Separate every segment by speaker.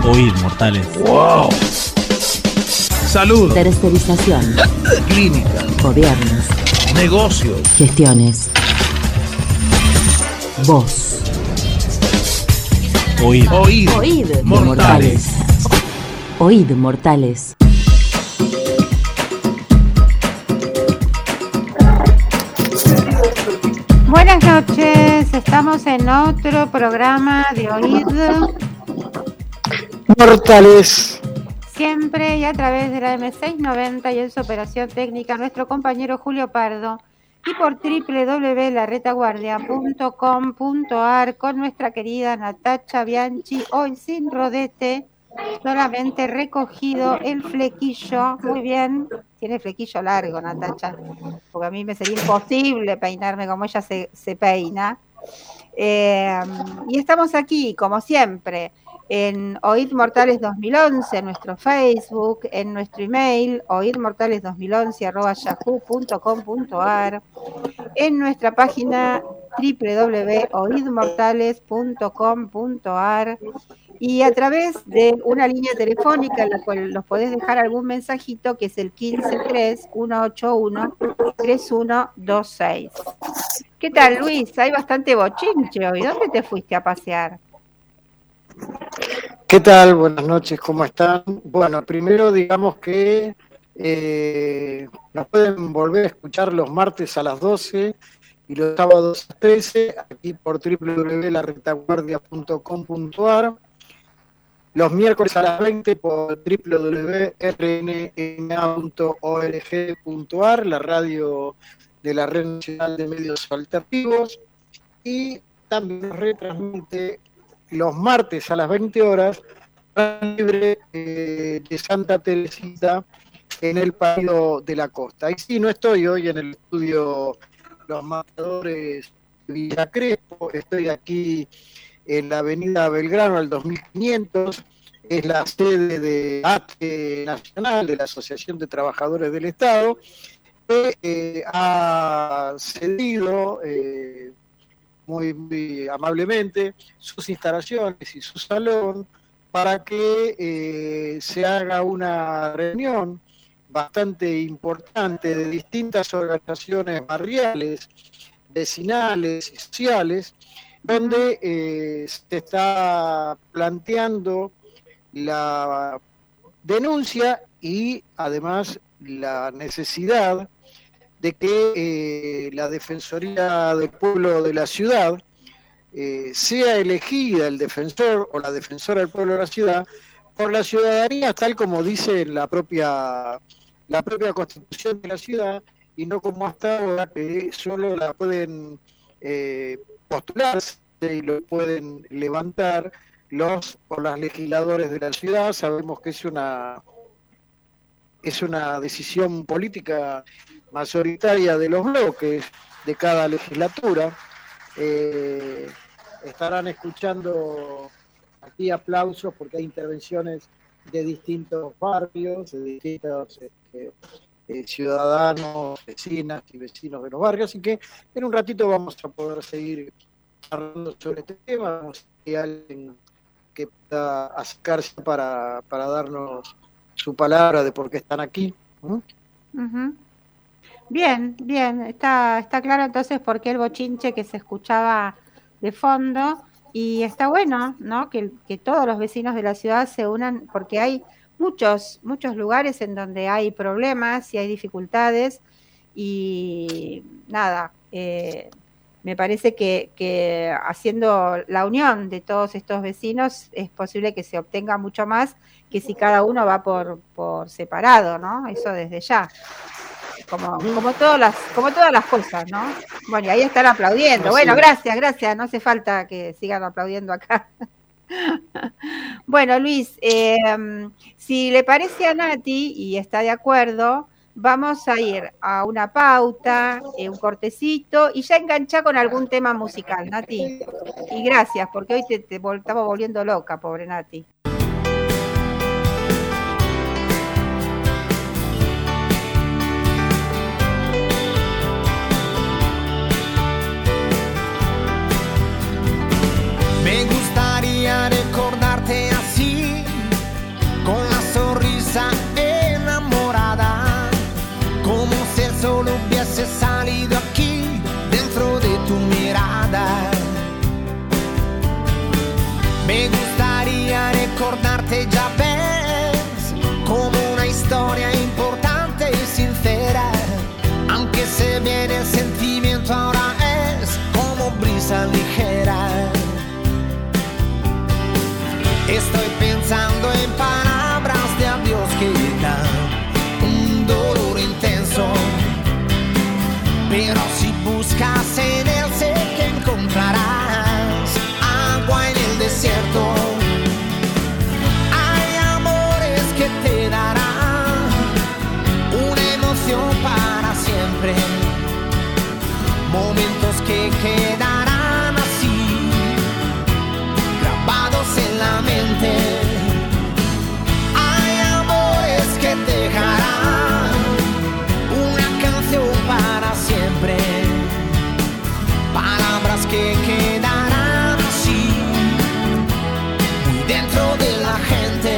Speaker 1: Oíd, mortales.
Speaker 2: ¡Wow! Salud.
Speaker 3: Tercerización.
Speaker 2: Clínica.
Speaker 3: Gobiernos.
Speaker 2: Negocios.
Speaker 3: Gestiones. Voz.
Speaker 1: Oíd.
Speaker 2: Oíd.
Speaker 3: Oíd,
Speaker 2: mortales.
Speaker 3: Oíd, mortales.
Speaker 4: Buenas noches, estamos en otro programa de Oíd
Speaker 5: Mortales.
Speaker 4: Siempre y a través de la M690 y en su operación técnica nuestro compañero Julio Pardo y por www.laretaguardia.com.ar con nuestra querida Natacha Bianchi, hoy sin rodete, solamente recogido el flequillo. Muy bien, tiene flequillo largo Natacha, porque a mí me sería imposible peinarme como ella se peina. Y estamos aquí, como siempre, en Oíd Mortales 2011, en nuestro Facebook, en nuestro email, oidmortales2011@yahoo.com.ar, en nuestra página www.oidmortales.com.ar y a través de una línea telefónica en la cual nos podés dejar algún mensajito, que es el 153-181-3126. ¿Qué tal, Luis? Hay bastante bochinche hoy. ¿Dónde te fuiste a pasear?
Speaker 5: ¿Qué tal? Buenas noches, ¿cómo están? Bueno, primero digamos que nos pueden volver a escuchar los martes a las 12 y los sábados a las 13, aquí por www.laretaguardia.com.ar, los miércoles a las 20 por www.rnma.org.ar, la radio de la Red Nacional de Medios Alternativos, y también nos retransmite los martes a las 20 horas, libre de Santa Teresita en el Palo de la Costa. Y sí, no estoy hoy en el estudio Los Matadores de Villa Crespo, estoy aquí en la avenida Belgrano al 2500, es la sede de ATE Nacional, de la Asociación de Trabajadores del Estado, que ha cedido muy amablemente sus instalaciones y su salón para que se haga una reunión bastante importante de distintas organizaciones barriales, vecinales y sociales, donde se está planteando la denuncia y además la necesidad de que la Defensoría del Pueblo de la ciudad sea elegida el defensor o la defensora del pueblo de la ciudad por la ciudadanía, tal como dice la propia Constitución de la ciudad, y no como hasta ahora, que solo la pueden postularse y lo pueden levantar los o las legisladores de la ciudad. Sabemos que es una decisión política mayoritaria de los bloques de cada legislatura. Estarán escuchando aquí aplausos porque hay intervenciones de distintos barrios, de distintos ciudadanos, vecinas y vecinos de los barrios, así que en un ratito vamos a poder seguir hablando sobre este tema. Vamos a ver si hay alguien que pueda acercarse para darnos su palabra de por qué están aquí.
Speaker 4: Bien, está claro entonces por qué el bochinche que se escuchaba de fondo, y está bueno, ¿no? Que todos los vecinos de la ciudad se unan, porque hay muchos lugares en donde hay problemas y hay dificultades, y nada, me parece que haciendo la unión de todos estos vecinos es posible que se obtenga mucho más que si cada uno va por separado, ¿no? Eso desde ya. Como todas las cosas, ¿no? Bueno, y ahí están aplaudiendo. Bueno, gracias, no hace falta que sigan aplaudiendo acá. Bueno, Luis, si le parece a Nati y está de acuerdo, vamos a ir a una pauta, un cortecito, y ya enganchá con algún tema musical, Nati. Y gracias, porque hoy te estamos volviendo loca, pobre Nati.
Speaker 6: Me gustaría recordarte así,
Speaker 1: como si el sol hubiese salido aquí dentro de tu mirada. Me gustaría recordarte, ya ves, como una historia importante y sincera, aunque se viene el sentimiento ahora es como brisa ligera. Estoy pensando en palabras de adiós que dan un dolor intenso, pero si buscas en él sé que encontrarás agua en el desierto. Hay amores que te darán una emoción para siempre, momentos que quedarán así, grabados en la mente. Hay amores que dejarán una canción para siempre, palabras que quedarán así, muy dentro de la gente.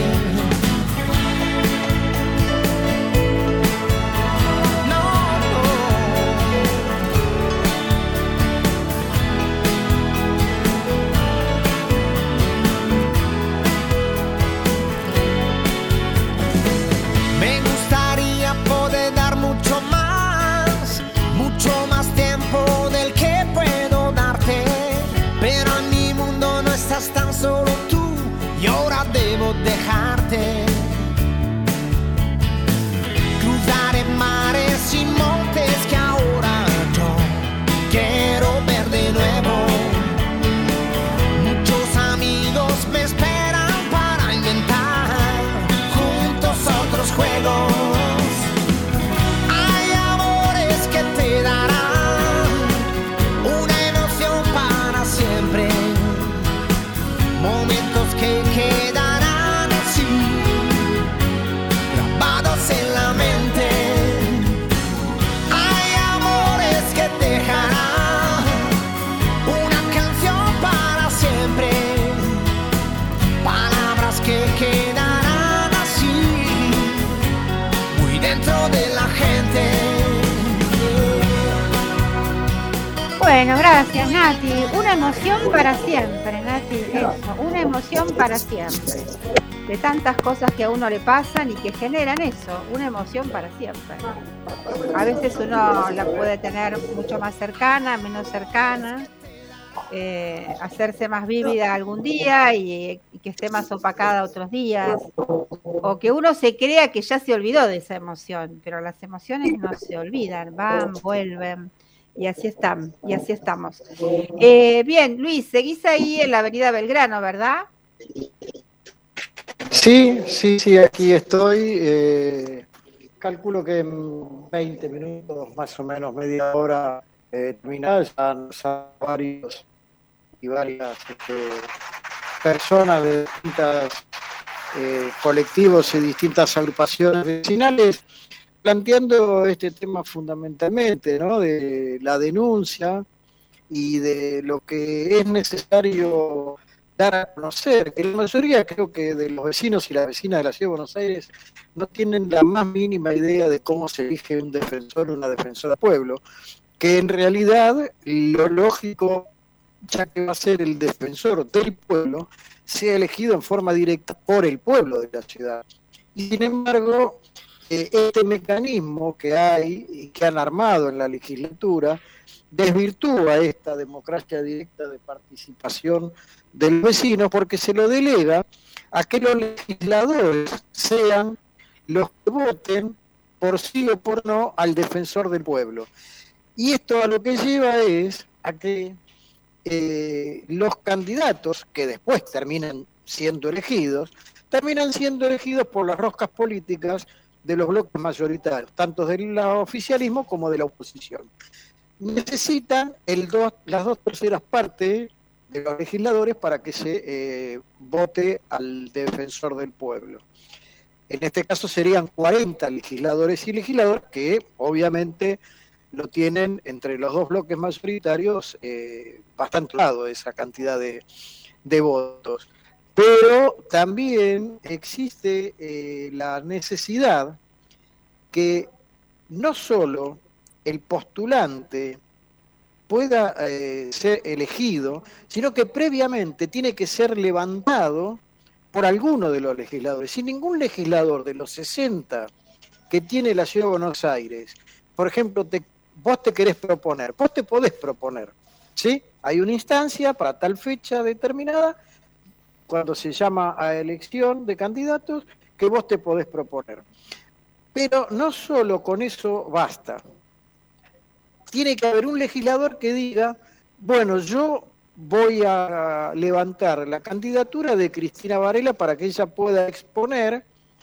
Speaker 1: Me gustaría poder dar mucho más tiempo del que puedo darte, pero en mi mundo no estás tan solo tú y ahora debo dejarte. Cruzaré mares y montes que ahora yo quiero ver de nuevo. Muchos amigos me esperan para inventar juntos otros juegos. Hay amores que te darán una emoción para siempre, momentos que quedarán así, grabados en la mente. Hay amores que dejarán una canción para siempre, palabras que quedarán así, muy dentro de la gente.
Speaker 4: Bueno, gracias, Nati. Una emoción para siempre, Nati. Eso, una emoción para siempre. De tantas cosas que a uno le pasan y que generan eso, una emoción para siempre. A veces uno la puede tener mucho más cercana, menos cercana, hacerse más vívida algún día y que esté más opacada otros días, o que uno se crea que ya se olvidó de esa emoción, pero las emociones no se olvidan, van, vuelven. Y así están, y así estamos. Bien, Luis, seguís ahí en la avenida Belgrano, ¿verdad?
Speaker 5: Sí, aquí estoy. Calculo que en 20 minutos, más o menos media hora, terminar. Ya nos han varias personas de distintos colectivos y distintas agrupaciones vecinales planteando este tema fundamentalmente, ¿no? De la denuncia y de lo que es necesario dar a conocer, que la mayoría creo que de los vecinos y las vecinas de la Ciudad de Buenos Aires no tienen la más mínima idea de cómo se elige un defensor o una defensora del pueblo, que en realidad lo lógico, ya que va a ser el defensor del pueblo, sea elegido en forma directa por el pueblo de la ciudad. Y sin embargo, este mecanismo que hay y que han armado en la legislatura desvirtúa esta democracia directa de participación del vecino, porque se lo delega a que los legisladores sean los que voten por sí o por no al defensor del pueblo. Y esto a lo que lleva es a que los candidatos que después terminan siendo elegidos por las roscas políticas de los bloques mayoritarios, tanto del oficialismo como de la oposición. Necesitan las 2/3 partes de los legisladores para que se vote al defensor del pueblo. En este caso serían 40 legisladores y legisladoras que obviamente lo tienen entre los dos bloques mayoritarios bastante dado esa cantidad de votos. Pero también existe la necesidad que no solo el postulante pueda ser elegido, sino que previamente tiene que ser levantado por alguno de los legisladores. Si ningún legislador de los 60 que tiene la Ciudad de Buenos Aires, por ejemplo, vos te querés proponer, vos te podés proponer, ¿sí? Hay una instancia para tal fecha determinada, cuando se llama a elección de candidatos, que vos te podés proponer. Pero no solo con eso basta. Tiene que haber un legislador que diga, bueno, yo voy a levantar la candidatura de Cristina Varela para que ella pueda exponer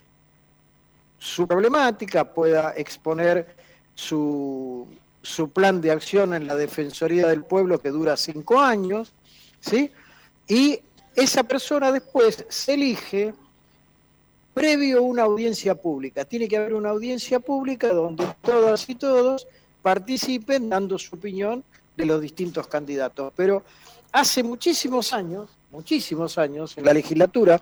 Speaker 5: su problemática, pueda exponer su plan de acción en la Defensoría del Pueblo que dura 5 años, ¿sí? Y esa persona después se elige previo a una audiencia pública. Tiene que haber una audiencia pública donde todas y todos participen dando su opinión de los distintos candidatos. Pero hace muchísimos años, en la legislatura,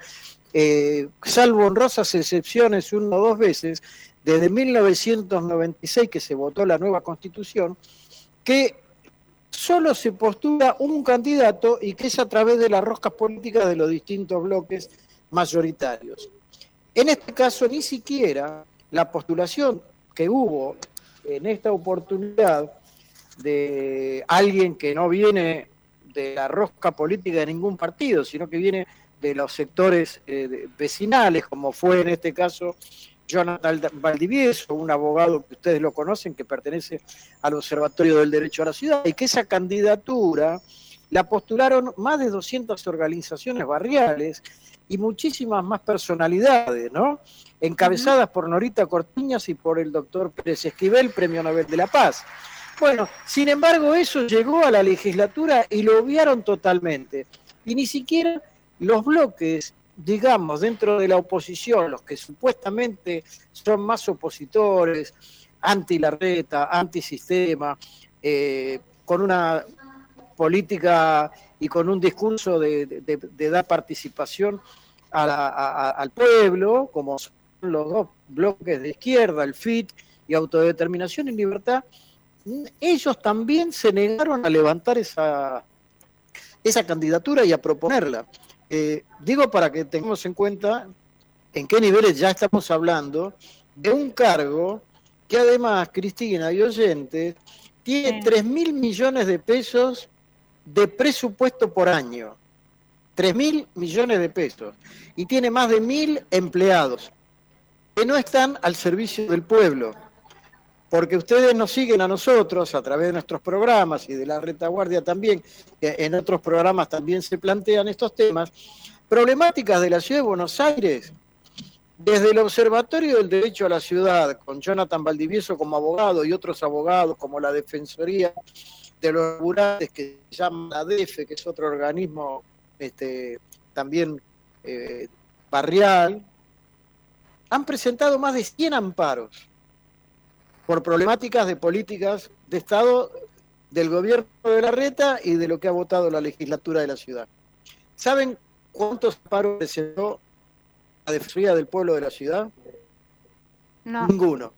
Speaker 5: salvo honrosas excepciones 1 o 2 veces, desde 1996 que se votó la nueva Constitución, que solo se postula un candidato y que es a través de las roscas políticas de los distintos bloques mayoritarios. En este caso, ni siquiera la postulación que hubo en esta oportunidad de alguien que no viene de la rosca política de ningún partido, sino que viene de los sectores vecinales, como fue en este caso Jonathan Valdivieso, un abogado que ustedes lo conocen, que pertenece al Observatorio del Derecho a la Ciudad, y que esa candidatura la postularon más de 200 organizaciones barriales y muchísimas más personalidades, ¿no? Encabezadas por Norita Cortiñas y por el doctor Pérez Esquivel, Premio Nobel de la Paz. Bueno, sin embargo, eso llegó a la legislatura y lo obviaron totalmente. Y ni siquiera los bloques, digamos, dentro de la oposición, los que supuestamente son más opositores, anti-Larreta, anti-sistema, con una política y con un discurso de dar participación al pueblo, como son los dos bloques de izquierda, el FIT y Autodeterminación y Libertad, ellos también se negaron a levantar esa candidatura y a proponerla. Digo para que tengamos en cuenta en qué niveles ya estamos hablando de un cargo que además, Cristina y oyentes, tiene 3.000 millones de pesos de presupuesto por año. 3.000 millones de pesos. Y tiene más de 1.000 empleados que no están al servicio del pueblo. Porque ustedes nos siguen a nosotros a través de nuestros programas y de la retaguardia también, que en otros programas también se plantean estos temas, problemáticas de la Ciudad de Buenos Aires, desde el Observatorio del Derecho a la Ciudad, con Jonathan Valdivieso como abogado y otros abogados como la Defensoría de los Rurales, que se llama la DEFE, que es otro organismo también barrial, han presentado más de 100 amparos por problemáticas de políticas de Estado del gobierno de Larreta y de lo que ha votado la legislatura de la ciudad. ¿Saben cuántos amparos presentó la Defensoría del Pueblo de la ciudad?
Speaker 4: No.
Speaker 5: Ninguno.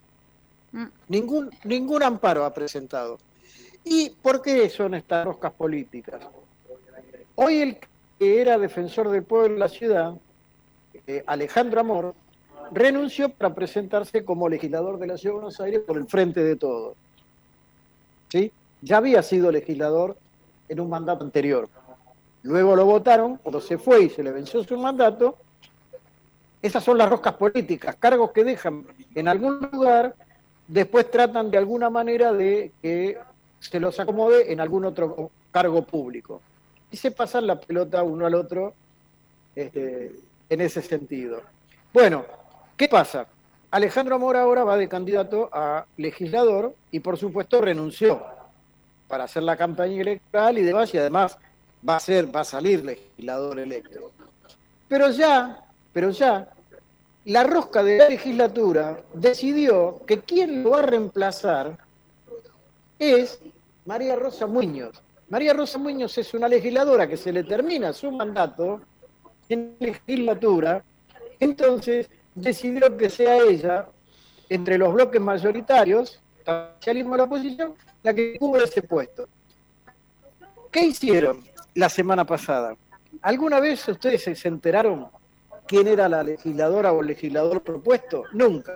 Speaker 5: Ningún amparo ha presentado. ¿Y por qué son estas roscas políticas? Hoy el que era defensor del pueblo de la ciudad, Alejandro Amor, renunció para presentarse como legislador de la Ciudad de Buenos Aires por el Frente de Todos. ¿Sí? Ya había sido legislador en un mandato anterior. Luego lo votaron, cuando se fue y se le venció su mandato. Esas son las roscas políticas, cargos que dejan en algún lugar, después tratan de alguna manera de que se los acomode en algún otro cargo público. Y se pasan la pelota uno al otro en ese sentido. Bueno, ¿qué pasa? Alejandro Amor ahora va de candidato a legislador y por supuesto renunció para hacer la campaña electoral y demás, y además va a salir legislador electo. Pero ya, la rosca de la legislatura decidió que quien lo va a reemplazar es María Rosa Muñoz. María Rosa Muñoz es una legisladora que se le termina su mandato en la legislatura, entonces decidió que sea ella entre los bloques mayoritarios, el oficialismo y la oposición, la que cubre ese puesto. ¿Qué hicieron la semana pasada? ¿Alguna vez ustedes se enteraron quién era la legisladora o el legislador propuesto? Nunca.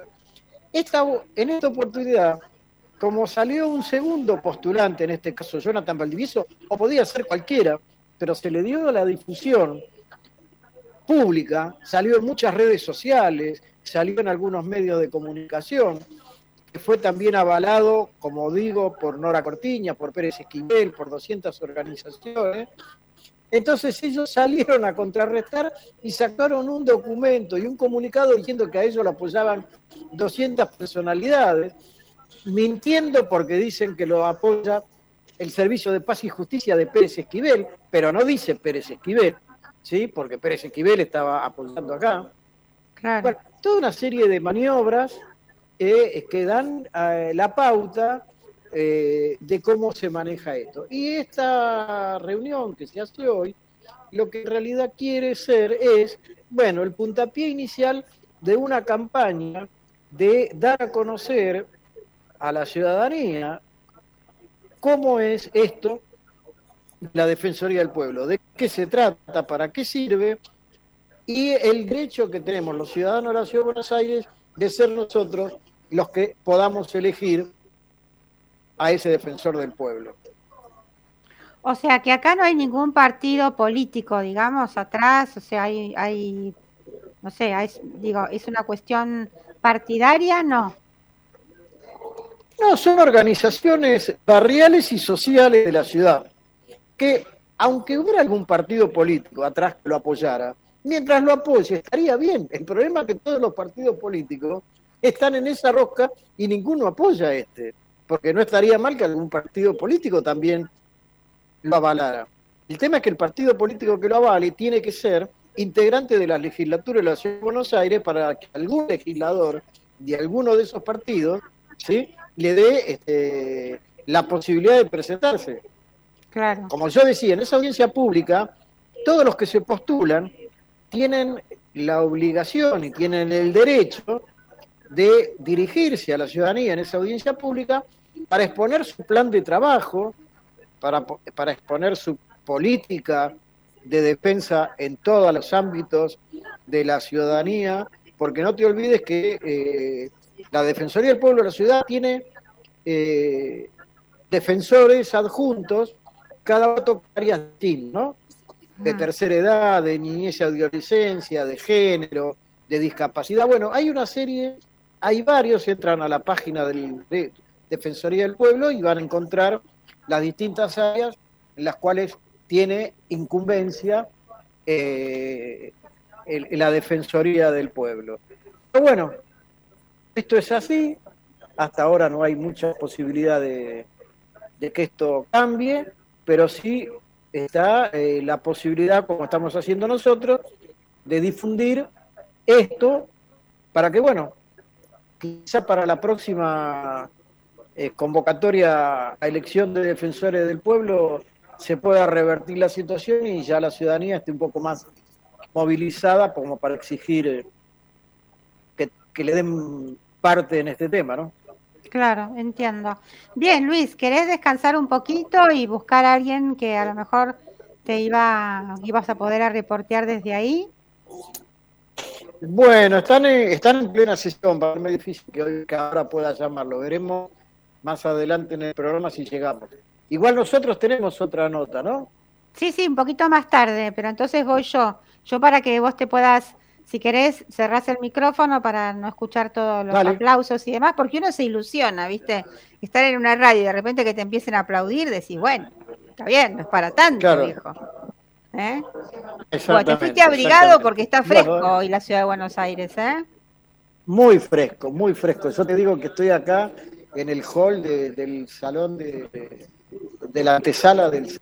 Speaker 5: En esta oportunidad, como salió un segundo postulante, en este caso Jonathan Valdivieso, o podía ser cualquiera, pero se le dio la difusión pública, salió en muchas redes sociales, salió en algunos medios de comunicación, que fue también avalado, como digo, por Nora Cortiña, por Pérez Esquivel, por 200 organizaciones. Entonces ellos salieron a contrarrestar y sacaron un documento y un comunicado diciendo que a ellos lo apoyaban 200 personalidades, mintiendo porque dicen que lo apoya el Servicio de Paz y Justicia de Pérez Esquivel, pero no dice Pérez Esquivel, ¿sí? Porque Pérez Esquivel estaba apoyando acá.
Speaker 4: Claro.
Speaker 5: Bueno, toda una serie de maniobras que dan la pauta de cómo se maneja esto. Y esta reunión que se hace hoy, lo que en realidad quiere ser es, bueno, el puntapié inicial de una campaña de dar a conocer a la ciudadanía cómo es esto, la Defensoría del Pueblo, de qué se trata, para qué sirve, y el derecho que tenemos los ciudadanos de la Ciudad de Buenos Aires de ser nosotros los que podamos elegir a ese defensor del pueblo.
Speaker 4: O sea, que acá no hay ningún partido político, digamos, atrás, o sea, hay no sé, es una cuestión partidaria, no.
Speaker 5: No, son organizaciones barriales y sociales de la ciudad, que aunque hubiera algún partido político atrás que lo apoyara, mientras lo apoye estaría bien. El problema es que todos los partidos políticos están en esa rosca y ninguno apoya a porque no estaría mal que algún partido político también lo avalara. El tema es que el partido político que lo avale tiene que ser integrante de la legislatura de la Ciudad de Buenos Aires para que algún legislador de alguno de esos partidos, ¿sí?, le dé la posibilidad de presentarse.
Speaker 4: Claro.
Speaker 5: Como yo decía, en esa audiencia pública, todos los que se postulan tienen la obligación y tienen el derecho de dirigirse a la ciudadanía en esa audiencia pública para exponer su plan de trabajo, para exponer su política de defensa en todos los ámbitos de la ciudadanía, porque no te olvides que la Defensoría del Pueblo de la ciudad tiene defensores adjuntos, cada uno toca áreas distintas, ¿no? De tercera edad, de niñez y adolescencia, de género, de discapacidad. Bueno, hay una serie, hay varios, entran a la página de Defensoría del Pueblo y van a encontrar las distintas áreas en las cuales tiene incumbencia la Defensoría del Pueblo. Pero bueno, esto es así, hasta ahora no hay mucha posibilidad de que esto cambie, pero sí está la posibilidad, como estamos haciendo nosotros, de difundir esto para que, bueno, quizá para la próxima convocatoria a elección de defensores del pueblo se pueda revertir la situación y ya la ciudadanía esté un poco más movilizada como para exigir que le den parte en este tema, ¿no?
Speaker 4: Claro, entiendo. Bien, Luis, ¿querés descansar un poquito y buscar a alguien que a lo mejor ibas a poder reportear desde ahí?
Speaker 5: Bueno, están en plena sesión, va a ser difícil que ahora pueda llamarlo. Veremos más adelante en el programa si llegamos. Igual nosotros tenemos otra nota, ¿no?
Speaker 4: Sí, un poquito más tarde, pero entonces voy yo. Yo para que vos te puedas, si querés, cerrás el micrófono para no escuchar todos los aplausos y demás, porque uno se ilusiona, ¿viste? Estar en una radio y de repente que te empiecen a aplaudir, decís, bueno, está bien, no es para tanto, claro, viejo. Bueno, te fuiste abrigado porque está fresco hoy la ciudad de Buenos Aires, ¿eh?
Speaker 5: Muy fresco, muy fresco. Yo te digo que estoy acá en el hall del salón de la antesala del...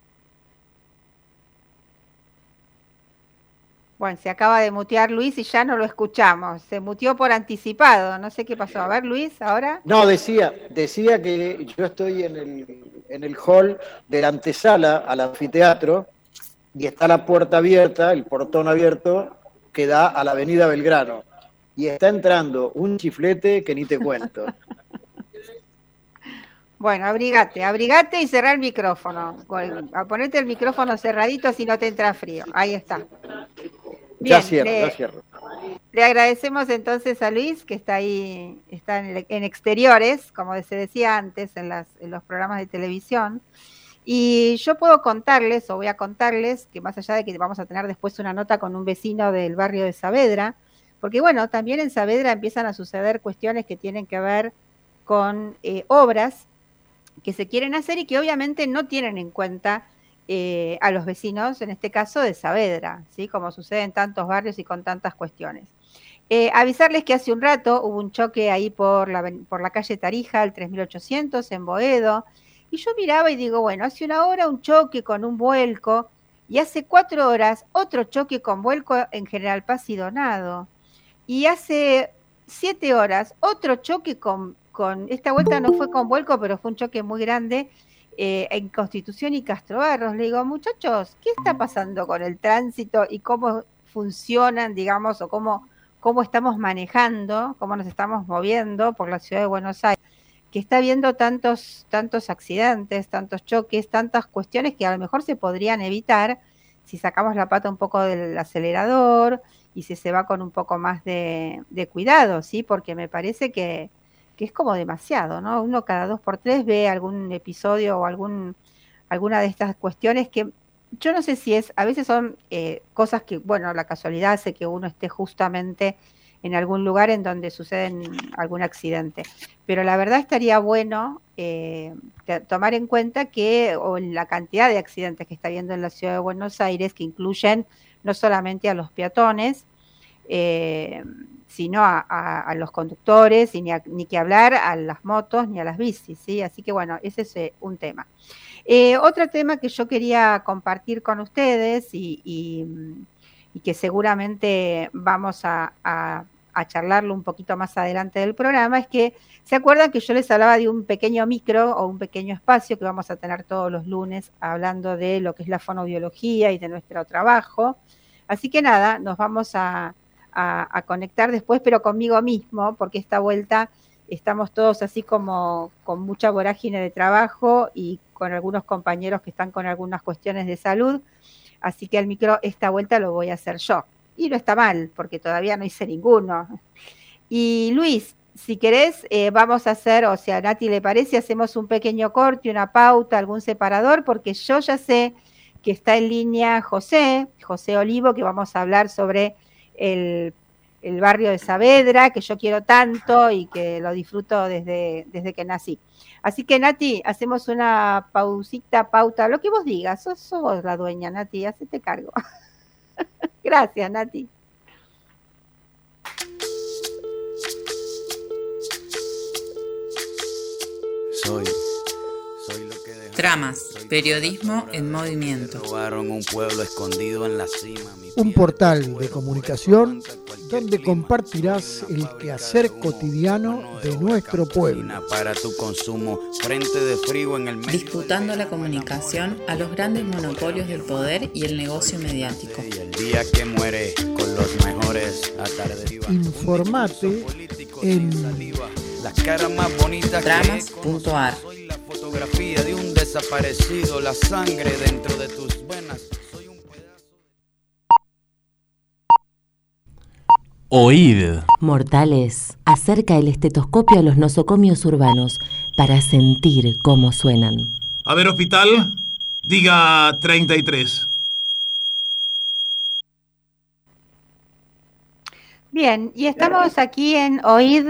Speaker 4: Bueno, se acaba de mutear Luis y ya no lo escuchamos. Se muteó por anticipado. No sé qué pasó. A ver, Luis, ¿ahora?
Speaker 5: No, decía que yo estoy en el hall de la antesala al anfiteatro y está la puerta abierta, el portón abierto, que da a la avenida Belgrano. y está entrando un chiflete que ni te cuento.
Speaker 4: Bueno, abrigate y cerrá el micrófono. A ponerte el micrófono cerradito si no te entra frío. Ahí está. Bien,
Speaker 5: ya cierro.
Speaker 4: Le agradecemos entonces a Luis, que está ahí, está en exteriores, como se decía antes, en los programas de televisión. Y yo puedo contarles, o voy a contarles, que más allá de que vamos a tener después una nota con un vecino del barrio de Saavedra, porque bueno, también en Saavedra empiezan a suceder cuestiones que tienen que ver con obras que se quieren hacer y que obviamente no tienen en cuenta a los vecinos, en este caso de Saavedra, ¿sí? Como sucede en tantos barrios y con tantas cuestiones. Avisarles que hace un rato hubo un choque ahí por la calle Tarija, el 3800, en Boedo, y yo miraba y digo, bueno, hace una hora un choque con un vuelco, y hace 4 horas otro choque con vuelco en General Paz y Donado, y hace 7 horas otro choque con esta vuelta no fue con vuelco, pero fue un choque muy grande, en Constitución y Castro Barros. Le digo, muchachos, ¿qué está pasando con el tránsito y cómo funcionan, digamos, o cómo estamos manejando, cómo nos estamos moviendo por la ciudad de Buenos Aires? Que está habiendo tantos accidentes, tantos choques, tantas cuestiones que a lo mejor se podrían evitar si sacamos la pata un poco del acelerador y si se va con un poco más de cuidado, ¿sí? Porque me parece que es como demasiado, ¿no? Uno cada 2x3 ve algún episodio o alguna de estas cuestiones que yo no sé si a veces son cosas que, bueno, la casualidad hace que uno esté justamente en algún lugar en donde sucede algún accidente. Pero la verdad estaría bueno tomar en cuenta o la cantidad de accidentes que está habiendo en la ciudad de Buenos Aires, que incluyen no solamente a los peatones, sino a los conductores, y ni que hablar a las motos ni a las bicis, ¿sí? Así que bueno, ese es un tema. Otro tema que yo quería compartir con ustedes y que seguramente vamos a charlarlo un poquito más adelante del programa, es que, ¿se acuerdan que yo les hablaba de un pequeño micro o un pequeño espacio que vamos a tener todos los lunes hablando de lo que es la fonobiología y de nuestro trabajo? Así que nada, nos vamos a conectar después, pero conmigo mismo, porque esta vuelta estamos todos así como con mucha vorágine de trabajo y con algunos compañeros que están con algunas cuestiones de salud, así que el micro esta vuelta lo voy a hacer yo. Y no está mal, porque todavía no hice ninguno. Y Luis, si querés, vamos a hacer, o sea, a Nati le parece, hacemos un pequeño corte, una pauta, algún separador, porque yo ya sé que está en línea José Olivo, que vamos a hablar sobre el barrio de Saavedra, que yo quiero tanto y que lo disfruto desde que nací. Así que, Nati, hacemos una pauta, lo que vos digas, sos vos la dueña, Nati, hacete cargo. Gracias, Nati.
Speaker 6: Soy lo que dejó.
Speaker 7: Tramas, periodismo en movimiento.
Speaker 6: Un pueblo escondido en la cima.
Speaker 2: Un portal de comunicación donde compartirás el quehacer cotidiano de nuestro pueblo.
Speaker 6: Para tu consumo, frente de frío en el medio.
Speaker 7: Disputando la comunicación a los grandes monopolios del poder y el negocio mediático.
Speaker 6: Y el día que muere con los mejores atardecidos.
Speaker 2: Informate en
Speaker 6: las caras más bonitas.
Speaker 7: Tramas.ar.
Speaker 6: Soy la fotografía de un desaparecido, la sangre dentro de tus venas. Soy un pedazo
Speaker 8: Oíd.
Speaker 3: Mortales, acerca el estetoscopio a los nosocomios urbanos para sentir cómo suenan.
Speaker 8: A ver, hospital, diga 33.
Speaker 4: Bien, y estamos aquí en Oíd.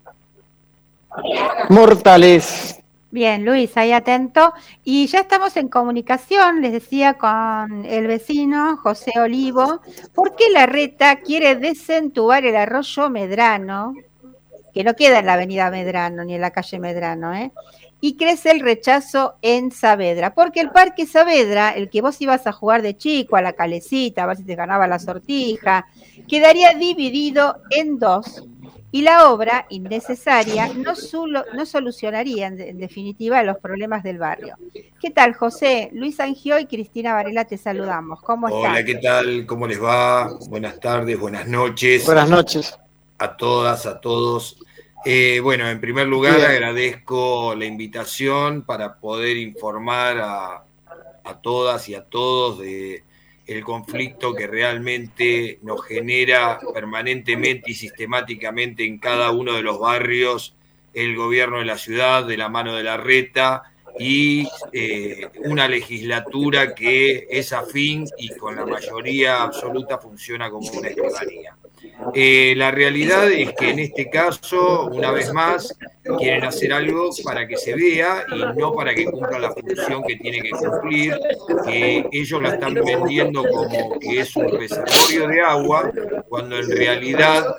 Speaker 5: Mortales.
Speaker 4: Bien, Luis, ahí atento. Y ya estamos en comunicación, les decía, con el vecino José Olivo, porque Larreta quiere desentubar el arroyo Medrano, que no queda en la avenida Medrano ni en la calle Medrano, y crece el rechazo en Saavedra, porque el Parque Saavedra, el que vos ibas a jugar de chico a la calecita, a ver si te ganaba la sortija, quedaría dividido en 2. Y la obra innecesaria no solucionaría, en definitiva, los problemas del barrio. ¿Qué tal, José? Luis Angió y Cristina Varela te saludamos. ¿Cómo estás?
Speaker 9: Hola, ¿qué tal? ¿Cómo les va? Buenas tardes, buenas noches.
Speaker 5: Buenas noches.
Speaker 9: a todas, a todos. Bueno, en primer lugar
Speaker 5: Bien.
Speaker 9: agradezco la invitación para poder informar a todas y a todos de el conflicto que realmente nos genera permanentemente y sistemáticamente en cada uno de los barrios el gobierno de la ciudad de la mano de Larreta y una legislatura que es afín y con la mayoría absoluta funciona como una escribanía. La realidad es que en este caso, una vez más, quieren hacer algo para que se vea y no para que cumpla la función que tiene que cumplir, que ellos la están vendiendo como que es un reservorio de agua, cuando en realidad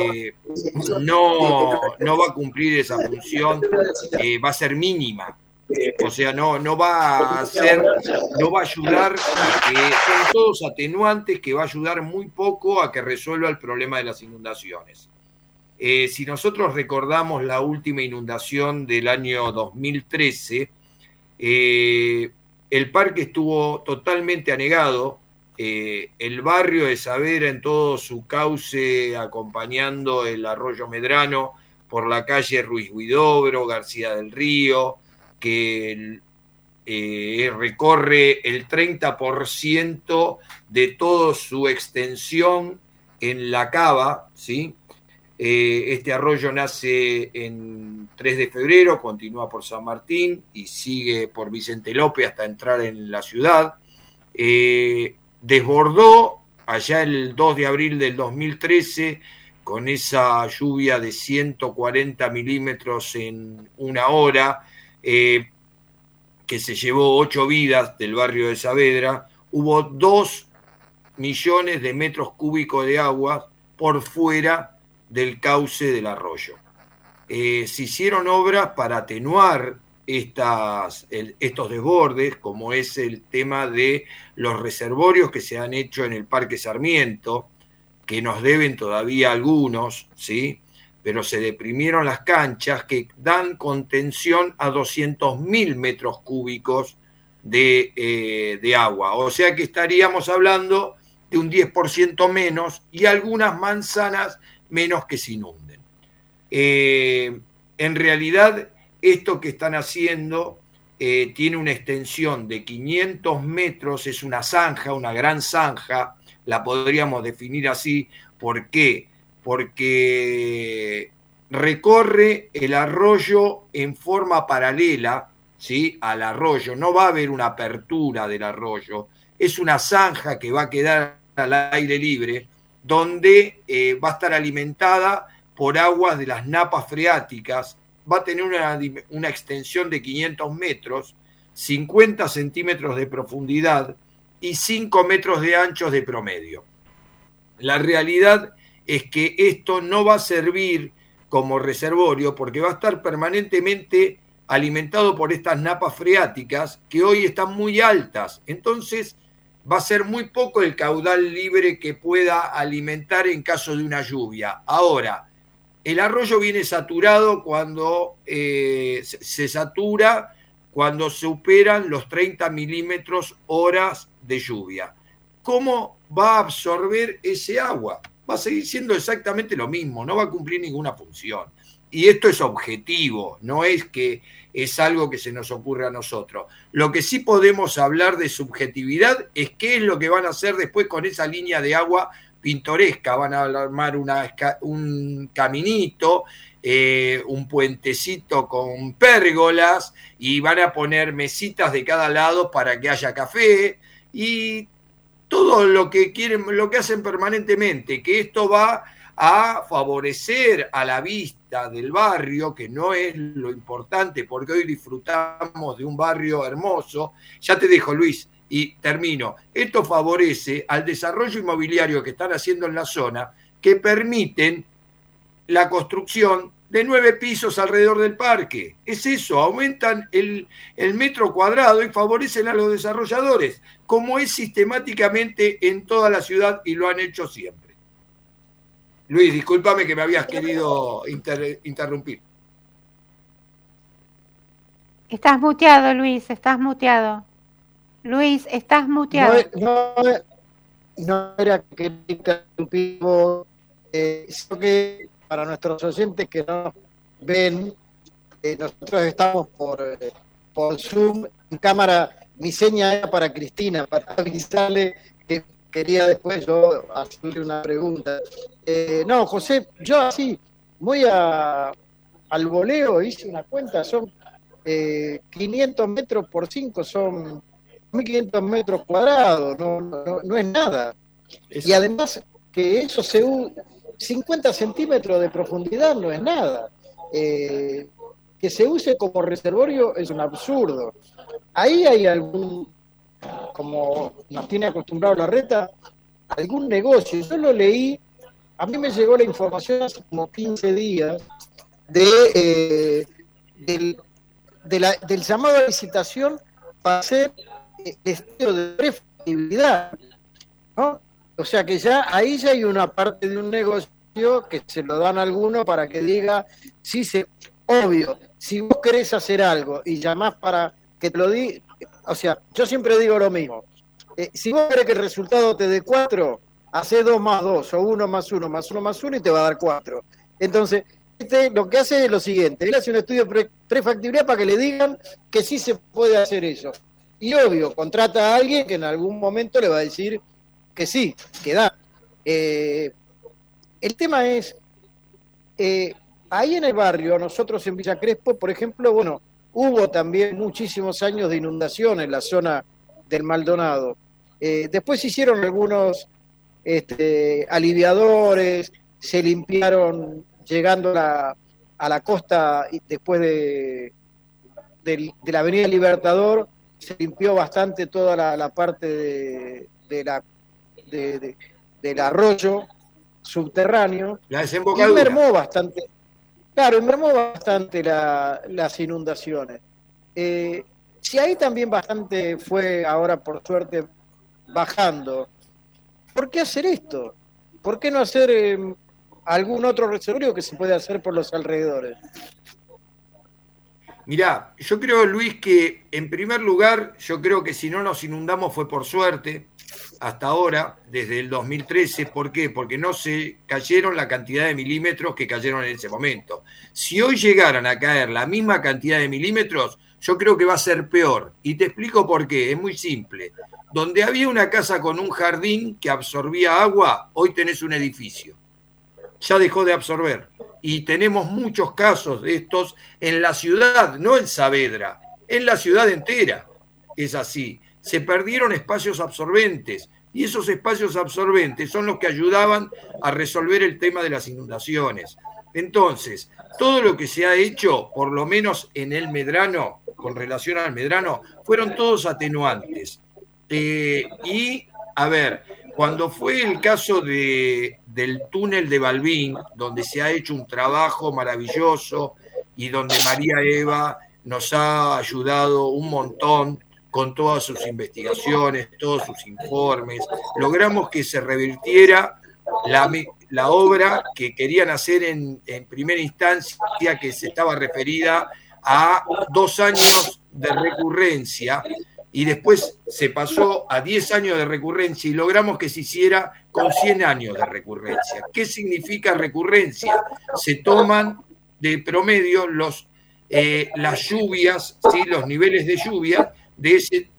Speaker 9: no va a cumplir esa función, va a ser mínima. O sea, no va a ayudar a que son todos atenuantes que va a ayudar muy poco a que resuelva el problema de las inundaciones. Si nosotros recordamos la última inundación del año 2013, el parque estuvo totalmente anegado, el barrio de Saavedra en todo su cauce acompañando el arroyo Medrano por la calle Ruiz Huidobro, García del Río, que recorre el 30% de toda su extensión en la cava, ¿sí? Este arroyo nace en 3 de febrero, continúa por San Martín y sigue por Vicente López hasta entrar en la ciudad. Desbordó allá el 2 de abril del 2013 con esa lluvia de 140 milímetros en una hora, que se llevó 8 vidas del barrio de Saavedra. Hubo 2 millones de metros cúbicos de agua por fuera del cauce del arroyo. Se hicieron obras para atenuar estos desbordes, como es el tema de los reservorios que se han hecho en el Parque Sarmiento, que nos deben todavía algunos, ¿sí? Pero se deprimieron las canchas que dan contención a 200.000 metros cúbicos de agua. O sea que estaríamos hablando de un 10% menos y algunas manzanas menos que se inunden. En realidad, esto que están haciendo tiene una extensión de 500 metros, es una zanja, una gran zanja, la podríamos definir así. ¿Por qué? Porque recorre el arroyo en forma paralela, ¿sí?, al arroyo. No va a haber una apertura del arroyo. Es una zanja que va a quedar al aire libre, donde va a estar alimentada por aguas de las napas freáticas. Va a tener una extensión de 500 metros, 50 centímetros de profundidad y 5 metros de anchos de promedio. La realidad es que esto no va a servir como reservorio porque va a estar permanentemente alimentado por estas napas freáticas que hoy están muy altas. Entonces va a ser muy poco el caudal libre que pueda alimentar en caso de una lluvia. Ahora, el arroyo viene saturado cuando se satura cuando superan los 30 milímetros horas de lluvia. ¿Cómo va a absorber ese agua? Va a seguir siendo exactamente lo mismo, no va a cumplir ninguna función. Y esto es objetivo, no es que es algo que se nos ocurre a nosotros. Lo que sí podemos hablar de subjetividad es qué es lo que van a hacer después con esa línea de agua pintoresca. Van a armar un caminito, un puentecito con pérgolas y van a poner mesitas de cada lado para que haya café y todo lo que quieren, lo que hacen permanentemente, que esto va a favorecer a la vista del barrio, que no es lo importante, porque hoy disfrutamos de un barrio hermoso. Ya te dejo, Luis, y termino. Esto favorece al desarrollo inmobiliario que están haciendo en la zona, que permiten la construcción de 9 pisos alrededor del parque. Es eso, aumentan el metro cuadrado y favorecen a los desarrolladores, como es sistemáticamente en toda la ciudad y lo han hecho siempre. Luis, discúlpame que me habías querido interrumpir.
Speaker 4: Estás muteado, Luis, estás muteado. Luis, estás muteado.
Speaker 5: No era que interrumpimos, sino que para nuestros oyentes que no ven, nosotros estamos por Zoom en cámara. Mi seña era para Cristina, para avisarle que quería después yo hacerle una pregunta. No, José, yo así, muy al voleo hice una cuenta, son 500 metros por 5, son 1.500 metros cuadrados, no es nada. Y además que eso 50 centímetros de profundidad no es nada. Que se use como reservorio es un absurdo. Ahí hay algún, como nos tiene acostumbrado Larreta, algún negocio. Yo lo leí, a mí me llegó la información hace como 15 días del llamado a licitación para hacer el estudio de prefactibilidad, ¿no? O sea que ahí ya hay una parte de un negocio que se lo dan a alguno para que diga, sí, obvio, si vos querés hacer algo y llamás para que te lo diga, o sea, yo siempre digo lo mismo, si vos querés que el resultado te dé 4, hacé 2 más 2, o 1 más 1 más 1 más 1 y te va a dar 4. Entonces, lo que hace es lo siguiente, él hace un estudio de prefactibilidad para que le digan que sí se puede hacer eso. Y obvio, contrata a alguien que en algún momento le va a decir que sí, que da. El tema es, ahí en el barrio, nosotros en Villa Crespo, por ejemplo, bueno, hubo también muchísimos años de inundación en la zona del Maldonado. Después se hicieron algunos aliviadores, se limpiaron llegando a la costa y después de la Avenida Libertador, se limpió bastante toda la parte del arroyo subterráneo.
Speaker 9: La desembocadura.
Speaker 5: Y mermó bastante. Claro, mermó bastante las inundaciones. Si ahí también bastante fue ahora, por suerte, bajando, ¿por qué hacer esto? ¿Por qué no hacer algún otro reservorio que se puede hacer por los alrededores?
Speaker 9: Mirá, yo creo, Luis, que en primer lugar, yo creo que si no nos inundamos fue por suerte, hasta ahora, desde el 2013. ¿Por qué? Porque no se cayeron la cantidad de milímetros que cayeron en ese momento. Si hoy llegaran a caer la misma cantidad de milímetros, yo creo que va a ser peor. Y te explico por qué, es muy simple. Donde había una casa con un jardín que absorbía agua, hoy tenés un edificio. Ya dejó de absorber. Y tenemos muchos casos de estos en la ciudad, no en Saavedra, en la ciudad entera. Es así. Se perdieron espacios absorbentes y esos espacios absorbentes son los que ayudaban a resolver el tema de las inundaciones. Entonces, todo lo que se ha hecho, por lo menos en el Medrano, con relación al Medrano, fueron todos atenuantes. Y, a ver, cuando fue el caso del túnel de Balbín, donde se ha hecho un trabajo maravilloso y donde María Eva nos ha ayudado un montón con todas sus investigaciones, todos sus informes, logramos que se revirtiera la obra que querían hacer en primera instancia, que se estaba referida a 2 años de recurrencia, y después se pasó a 10 años de recurrencia y logramos que se hiciera con 100 años de recurrencia. ¿Qué significa recurrencia? Se toman de promedio las lluvias, ¿sí? Los niveles de lluvia de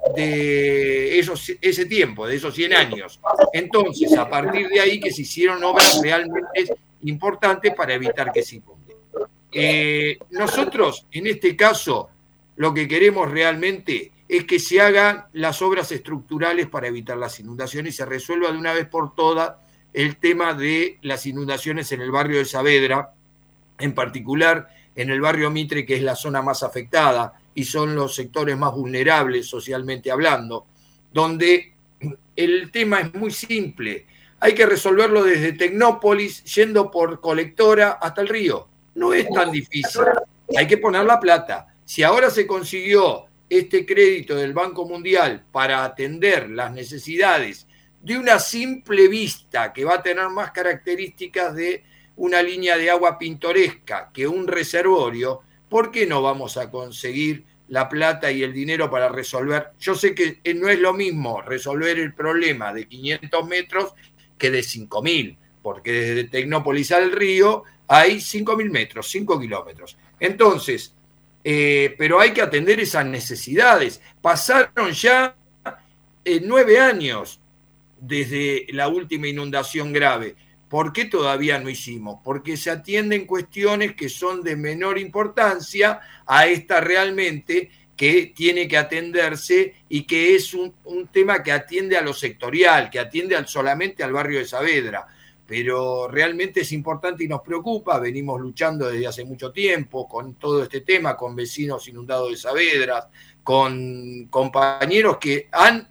Speaker 9: ese tiempo, de esos 100 años. Entonces, a partir de ahí que se hicieron obras realmente importantes para evitar que se inunde. Nosotros, en este caso, lo que queremos realmente es que se hagan las obras estructurales para evitar las inundaciones y se resuelva de una vez por todas el tema de las inundaciones en el barrio de Saavedra, en particular en el barrio Mitre, que es la zona más afectada y son los sectores más vulnerables socialmente hablando, donde el tema es muy simple. Hay que resolverlo desde Tecnópolis, yendo por Colectora hasta el río. No es tan difícil. Hay que poner la plata. Si ahora se consiguió este crédito del Banco Mundial para atender las necesidades de una simple vista que va a tener más características de una línea de agua pintoresca que un reservorio, ¿por qué no vamos a conseguir la plata y el dinero para resolver? Yo sé que no es lo mismo resolver el problema de 500 metros que de 5.000, porque desde Tecnópolis al río hay 5.000 metros, 5 kilómetros. Entonces, pero hay que atender esas necesidades. Pasaron ya 9 años desde la última inundación grave. ¿Por qué todavía no hicimos? Porque se atienden cuestiones que son de menor importancia a esta realmente que tiene que atenderse y que es un tema que atiende a lo sectorial, que atiende solamente al barrio de Saavedra. Pero realmente es importante y nos preocupa, venimos luchando desde hace mucho tiempo con todo este tema, con vecinos inundados de Saavedra, con compañeros que han,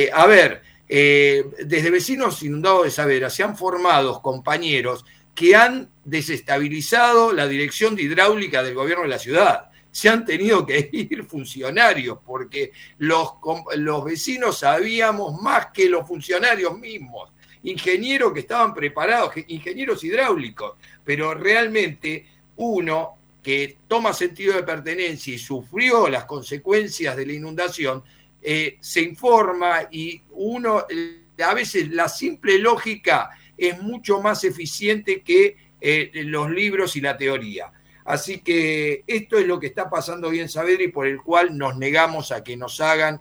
Speaker 9: desde vecinos inundados de Saavedra se han formado compañeros que han desestabilizado la dirección de hidráulica del gobierno de la ciudad. Se han tenido que ir funcionarios porque los vecinos sabíamos más que los funcionarios mismos. Ingenieros que estaban preparados, ingenieros hidráulicos, pero realmente uno que toma sentido de pertenencia y sufrió las consecuencias de la inundación, se informa y uno, a veces la simple lógica es mucho más eficiente que los libros y la teoría. Así que esto es lo que está pasando hoy en Saavedra y por el cual nos negamos a que nos hagan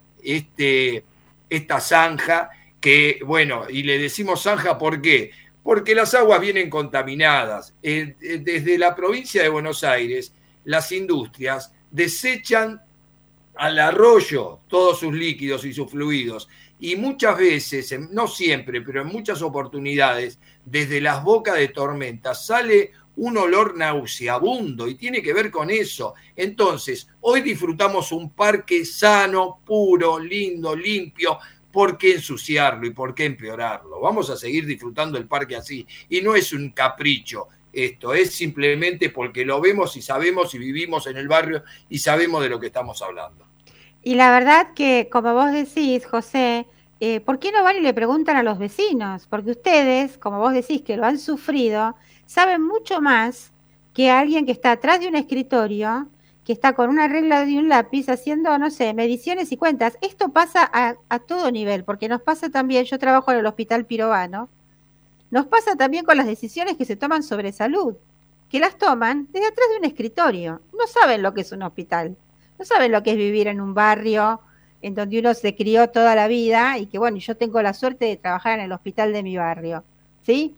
Speaker 9: esta zanja. Que, bueno, y le decimos zanja, ¿por qué? Porque las aguas vienen contaminadas. Desde la provincia de Buenos Aires, las industrias desechan al arroyo todos sus líquidos y sus fluidos. Y muchas veces, no siempre, pero en muchas oportunidades, desde las bocas de tormenta sale un olor nauseabundo y tiene que ver con eso. Entonces, hoy disfrutamos un parque sano, puro, lindo, limpio. ¿Por qué ensuciarlo y por qué empeorarlo? Vamos a seguir disfrutando el parque así. Y no es un capricho esto, es simplemente porque lo vemos y sabemos y vivimos en el barrio y sabemos de lo que estamos hablando.
Speaker 4: Y la verdad que, como vos decís, José, ¿por qué no van y le preguntan a los vecinos? Porque ustedes, como vos decís, que lo han sufrido, saben mucho más que alguien que está atrás de un escritorio, que está con una regla de un lápiz haciendo, no sé, mediciones y cuentas. Esto pasa a todo nivel, porque nos pasa también, yo trabajo en el Hospital Pirovano, nos pasa también con las decisiones que se toman sobre salud, que las toman desde atrás de un escritorio. No saben lo que es un hospital, no saben lo que es vivir en un barrio en donde uno se crió toda la vida y que, bueno, yo tengo la suerte de trabajar en el hospital de mi barrio, ¿sí?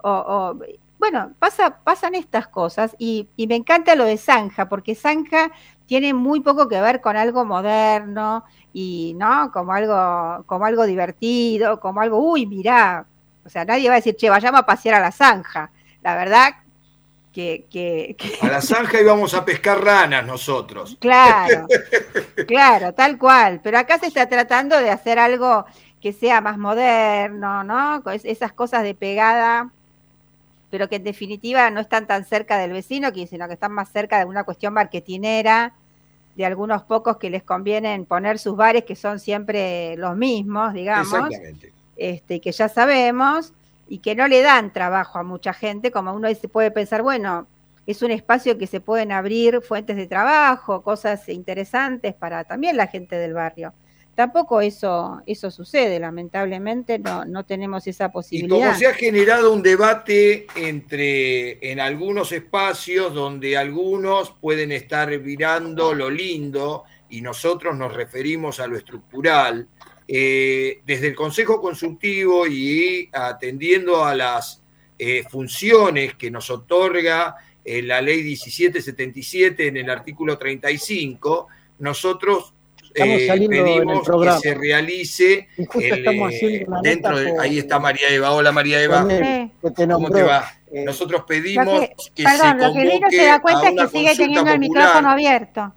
Speaker 4: Bueno, pasan estas cosas y me encanta lo de Zanja, porque Zanja tiene muy poco que ver con algo moderno y, ¿no? Como algo divertido, como algo, uy, mirá, o sea, nadie va a decir, che, vayamos a pasear a la Zanja. La verdad que...
Speaker 9: A la Zanja íbamos a pescar ranas nosotros.
Speaker 4: Claro, claro, tal cual. Pero acá se está tratando de hacer algo que sea más moderno, ¿no? Esas cosas de pegada, pero que en definitiva no están tan cerca del vecino, sino que están más cerca de una cuestión marketinera, de algunos pocos que les convienen poner sus bares, que son siempre los mismos, digamos.
Speaker 9: Exactamente.
Speaker 4: Que ya sabemos, y que no le dan trabajo a mucha gente, como uno se puede pensar, bueno, es un espacio que se pueden abrir fuentes de trabajo, cosas interesantes para también la gente del barrio. Tampoco eso sucede, lamentablemente no tenemos esa posibilidad.
Speaker 9: Y como se ha generado un debate en algunos espacios donde algunos pueden estar mirando lo lindo y nosotros nos referimos a lo estructural, desde el Consejo Consultivo y atendiendo a las funciones que nos otorga la Ley 1777 en el artículo 35, nosotros pedimos que se realice dentro de... Ahí está María Eva. Hola María Eva. ¿Cómo te va? Nosotros pedimos que se convoque
Speaker 4: lo que vino se da cuenta
Speaker 9: a
Speaker 4: es
Speaker 9: una
Speaker 4: que sigue teniendo
Speaker 9: consulta
Speaker 4: el micrófono
Speaker 9: popular,
Speaker 4: abierto.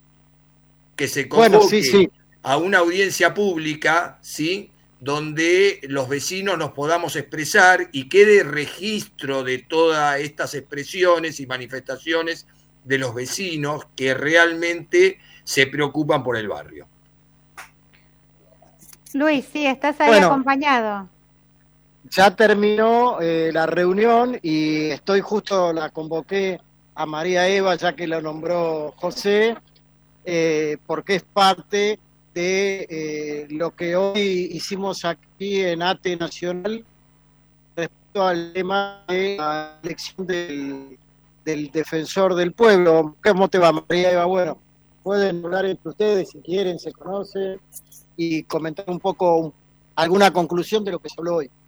Speaker 9: que se convoque a una audiencia pública, ¿sí?, donde los vecinos nos podamos expresar y quede registro de todas estas expresiones y manifestaciones de los vecinos que realmente se preocupan por el barrio.
Speaker 4: Luis, sí, estás ahí acompañado.
Speaker 5: Ya terminó la reunión y la convoqué a María Eva, ya que la nombró José, porque es parte de lo que hoy hicimos aquí en ATE Nacional respecto respecto al tema de la elección del defensor del pueblo. ¿Cómo te va, María Eva? Bueno, pueden hablar entre ustedes si quieren, se conocen, y comentar un poco alguna conclusión de lo que se habló hoy.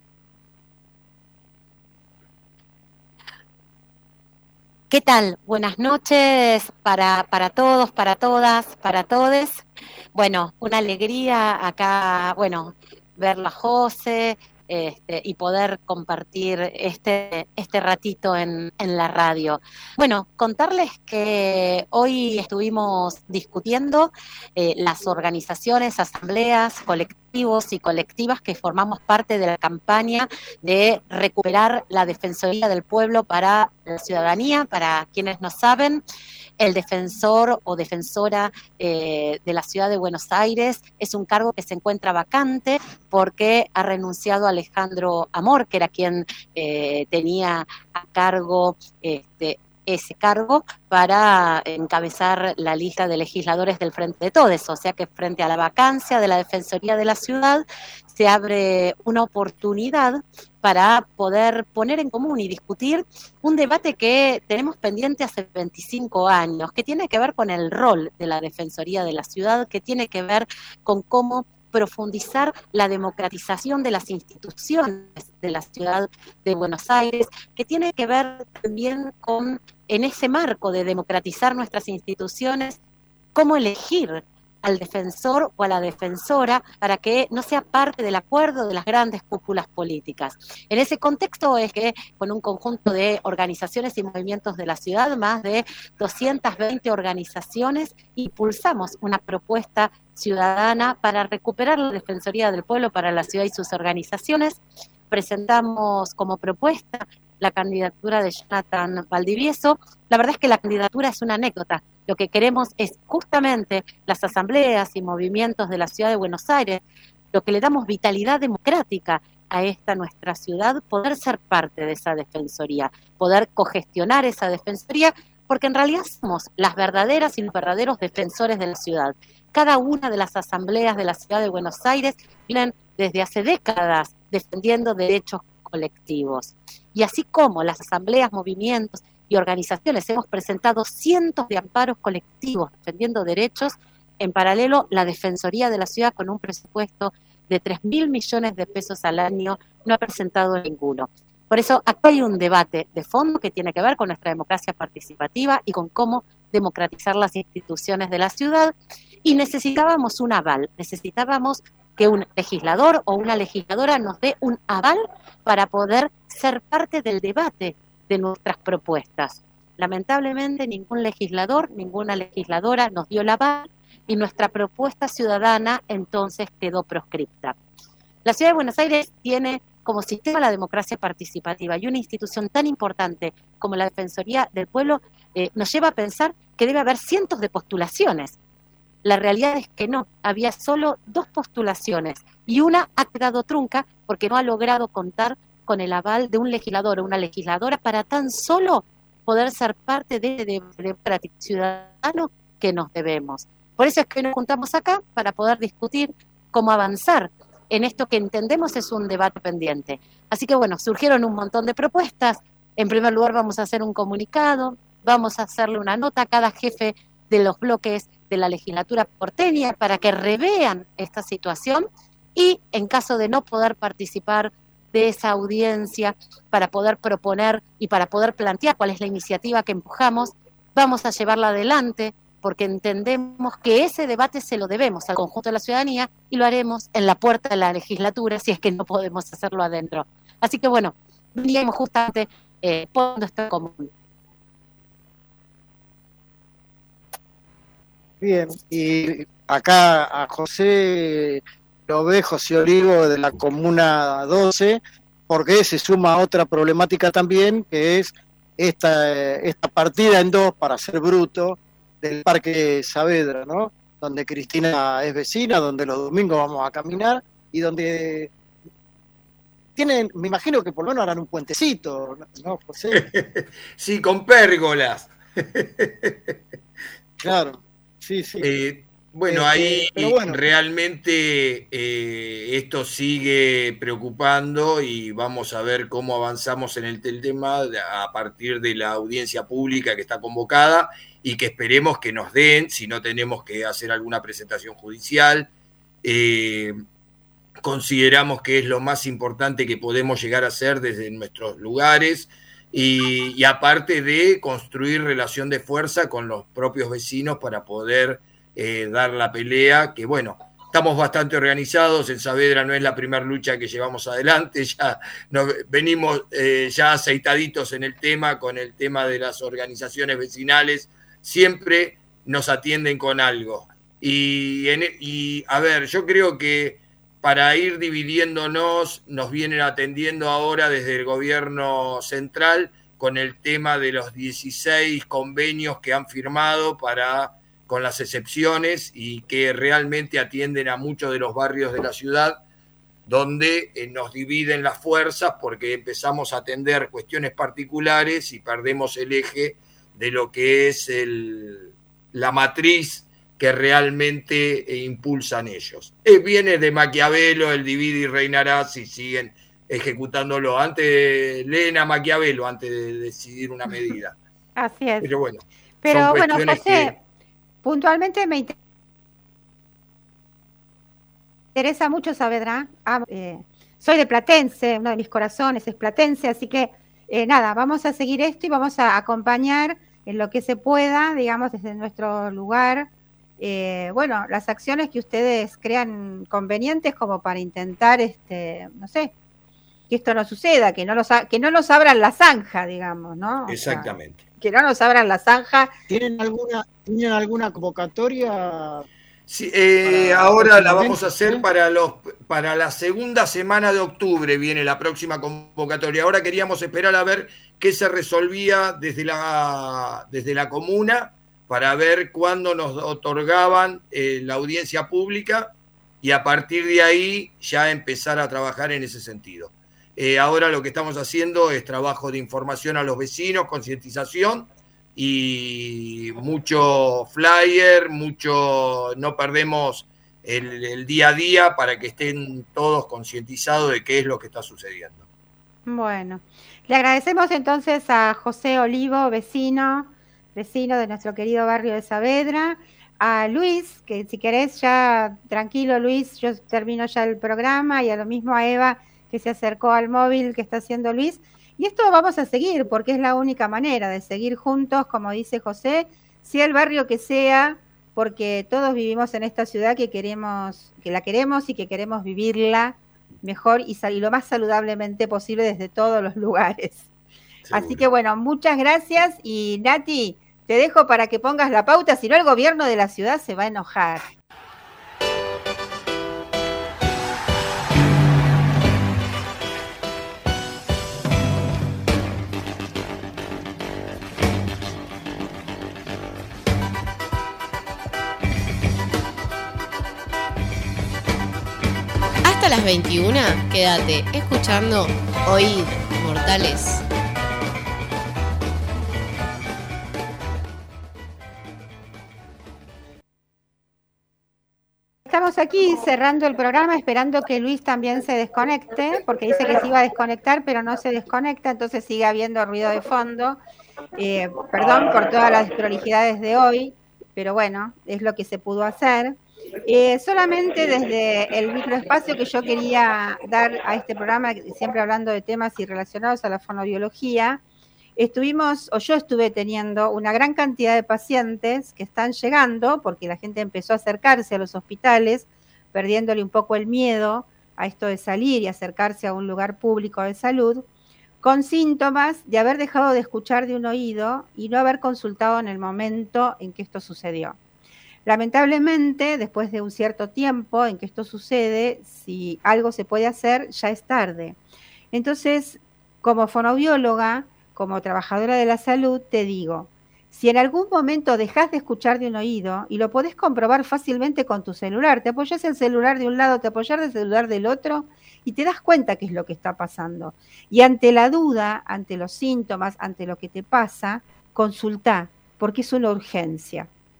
Speaker 10: ¿Qué tal? Buenas noches para todos, para todas, para todes. Bueno, una alegría acá, bueno, verla a José y poder compartir este ratito en la radio. Bueno, contarles que hoy estuvimos discutiendo las organizaciones, asambleas, colectivos y colectivas que formamos parte de la campaña de recuperar la Defensoría del Pueblo para la ciudadanía. Para quienes no saben, el defensor o defensora de la ciudad de Buenos Aires es un cargo que se encuentra vacante porque ha renunciado Alejandro Amor, que era quien tenía a cargo ese cargo para encabezar la lista de legisladores del Frente de Todes. O sea que frente a la vacancia de la Defensoría de la Ciudad se abre una oportunidad para poder poner en común y discutir un debate que tenemos pendiente hace 25 años, que tiene que ver con el rol de la Defensoría de la Ciudad, que tiene que ver con cómo profundizar la democratización de las instituciones de la ciudad de Buenos Aires, que tiene que ver también con, en ese marco de democratizar nuestras instituciones, cómo elegir al defensor o a la defensora para que no sea parte del acuerdo de las grandes cúpulas políticas. En ese contexto es que con un conjunto de organizaciones y movimientos de la ciudad, más de 220 organizaciones, impulsamos una propuesta ciudadana para recuperar la Defensoría del Pueblo para la ciudad y sus organizaciones. Presentamos como propuesta la candidatura de Jonathan Valdivieso. La verdad es que la candidatura es una anécdota. Lo que queremos es justamente las asambleas y movimientos de la ciudad de Buenos Aires, lo que le damos vitalidad democrática a esta nuestra ciudad, poder ser parte de esa defensoría, poder cogestionar esa defensoría, porque en realidad somos las verdaderas y los verdaderos defensores de la ciudad. Cada una de las asambleas de la ciudad de Buenos Aires vienen desde hace décadas defendiendo derechos colectivos. Y así como las asambleas, movimientos y organizaciones hemos presentado cientos de amparos colectivos defendiendo derechos, en paralelo la Defensoría de la Ciudad, con un presupuesto de 3.000 millones de pesos al año, no ha presentado ninguno. Por eso acá hay un debate de fondo que tiene que ver con nuestra democracia participativa y con cómo democratizar las instituciones de la ciudad, y necesitábamos un aval, necesitábamos que un legislador o una legisladora nos dé un aval para poder ser parte del debate de nuestras propuestas. Lamentablemente ningún legislador, ninguna legisladora nos dio el aval y nuestra propuesta ciudadana entonces quedó proscripta. La Ciudad de Buenos Aires tiene como sistema la democracia participativa, y una institución tan importante como la Defensoría del Pueblo nos lleva a pensar que debe haber cientos de postulaciones. La realidad es que no, había solo 2 postulaciones y una ha quedado trunca porque no ha logrado contar con el aval de un legislador o una legisladora para tan solo poder ser parte de democrático ciudadano que nos debemos. Por eso es que nos juntamos acá para poder discutir cómo avanzar en esto que entendemos es un debate pendiente. Así que bueno, surgieron un montón de propuestas. En primer lugar vamos a hacer un comunicado, vamos a hacerle una nota a cada jefe de los bloques de la legislatura porteña para que revean esta situación, y en caso de no poder participar de esa audiencia, para poder proponer y para poder plantear cuál es la iniciativa que empujamos, vamos a llevarla adelante porque entendemos que ese debate se lo debemos al conjunto de la ciudadanía y lo haremos en la puerta de la legislatura si es que no podemos hacerlo adentro. Así que bueno, veníamos justamente poniendo esto en común.
Speaker 5: Bien, y acá a José lo ve, José Olivo de la Comuna 12, porque se suma otra problemática también, que es esta partida en 2, para ser bruto, del Parque Saavedra, ¿no? Donde Cristina es vecina, donde los domingos vamos a caminar y donde tienen, me imagino que por lo menos harán un puentecito, ¿no, José?
Speaker 9: Sí, con pérgolas.
Speaker 5: Claro, sí, sí.
Speaker 9: Bueno, ahí
Speaker 5: pero bueno.
Speaker 9: realmente esto sigue preocupando y vamos a ver cómo avanzamos en el tema a partir de la audiencia pública que está convocada y que esperemos que nos den, si no tenemos que hacer alguna presentación judicial. Consideramos que es lo más importante que podemos llegar a hacer desde nuestros lugares y aparte de construir relación de fuerza con los propios vecinos para poder dar la pelea, que bueno, estamos bastante organizados, en Saavedra no es la primera lucha que llevamos adelante, ya venimos ya aceitaditos en el tema, con el tema de las organizaciones vecinales, siempre nos atienden con algo. Y a ver, yo creo que para ir dividiéndonos, nos vienen atendiendo ahora desde el gobierno central con el tema de los 16 convenios que han firmado con las excepciones y que realmente atienden a muchos de los barrios de la ciudad, donde nos dividen las fuerzas porque empezamos a atender cuestiones particulares y perdemos el eje de lo que es la matriz que realmente impulsan ellos. Viene de Maquiavelo, el divide y reinarás, y siguen ejecutándolo. Antes leen a Maquiavelo antes de decidir una medida.
Speaker 4: Así es.
Speaker 9: Pero bueno,
Speaker 4: José, puntualmente me interesa mucho Saavedra. Soy de Platense, uno de mis corazones es Platense, así que nada, vamos a seguir esto y vamos a acompañar en lo que se pueda, digamos, desde nuestro lugar, las acciones que ustedes crean convenientes como para intentar, no sé, que esto no suceda, que no nos abran la zanja, digamos, ¿no?
Speaker 9: Exactamente.
Speaker 4: Que no nos abran la zanja.
Speaker 5: ¿Tienen alguna convocatoria?
Speaker 9: Sí, ahora la vamos a hacer para la segunda semana de octubre, viene la próxima convocatoria. Ahora queríamos esperar a ver qué se resolvía desde la comuna para ver cuándo nos otorgaban la audiencia pública y a partir de ahí ya empezar a trabajar en ese sentido. Ahora lo que estamos haciendo es trabajo de información a los vecinos, concientización y mucho flyer, no perdemos el día a día para que estén todos concientizados de qué es lo que está sucediendo.
Speaker 4: Bueno, le agradecemos entonces a José Olivo, vecino de nuestro querido barrio de Saavedra, a Luis, que si querés ya, tranquilo Luis, yo termino ya el programa, y a lo mismo a Eva, que se acercó al móvil que está haciendo Luis. Y esto vamos a seguir, porque es la única manera de seguir juntos, como dice José, sea el barrio que sea, porque todos vivimos en esta ciudad que la queremos y que queremos vivirla mejor y lo más saludablemente posible desde todos los lugares. Seguro. Así que bueno, muchas gracias, y Nati, te dejo para que pongas la pauta, si no el gobierno de la ciudad se va a enojar.
Speaker 11: Hasta las 21, quédate escuchando Oíd, Mortales.
Speaker 4: Estamos aquí cerrando el programa, esperando que Luis también se desconecte, porque dice que se iba a desconectar, pero no se desconecta, entonces sigue habiendo ruido de fondo. Perdón por todas las desprolijidades de hoy, pero bueno, es lo que se pudo hacer. Solamente desde el microespacio que yo quería dar a este programa, siempre hablando de temas y relacionados a la fonobiología, yo estuve teniendo una gran cantidad de pacientes que están llegando, porque la gente empezó a acercarse a los hospitales, perdiéndole un poco el miedo a esto de salir y acercarse a un lugar público de salud, con síntomas de haber dejado de escuchar de un oído y no haber consultado en el momento en que esto sucedió. Lamentablemente, después de un cierto tiempo en que esto sucede, si algo se puede hacer, ya es tarde. Entonces, como fonoaudióloga, como trabajadora de la salud, te digo, si en algún momento dejas de escuchar de un oído, y lo podés comprobar fácilmente con tu celular, te apoyás el celular de un lado, te apoyás el celular del otro, y te das cuenta qué es lo que está pasando. Y ante la duda, ante los síntomas, ante lo que te pasa, consultá, porque es una urgencia.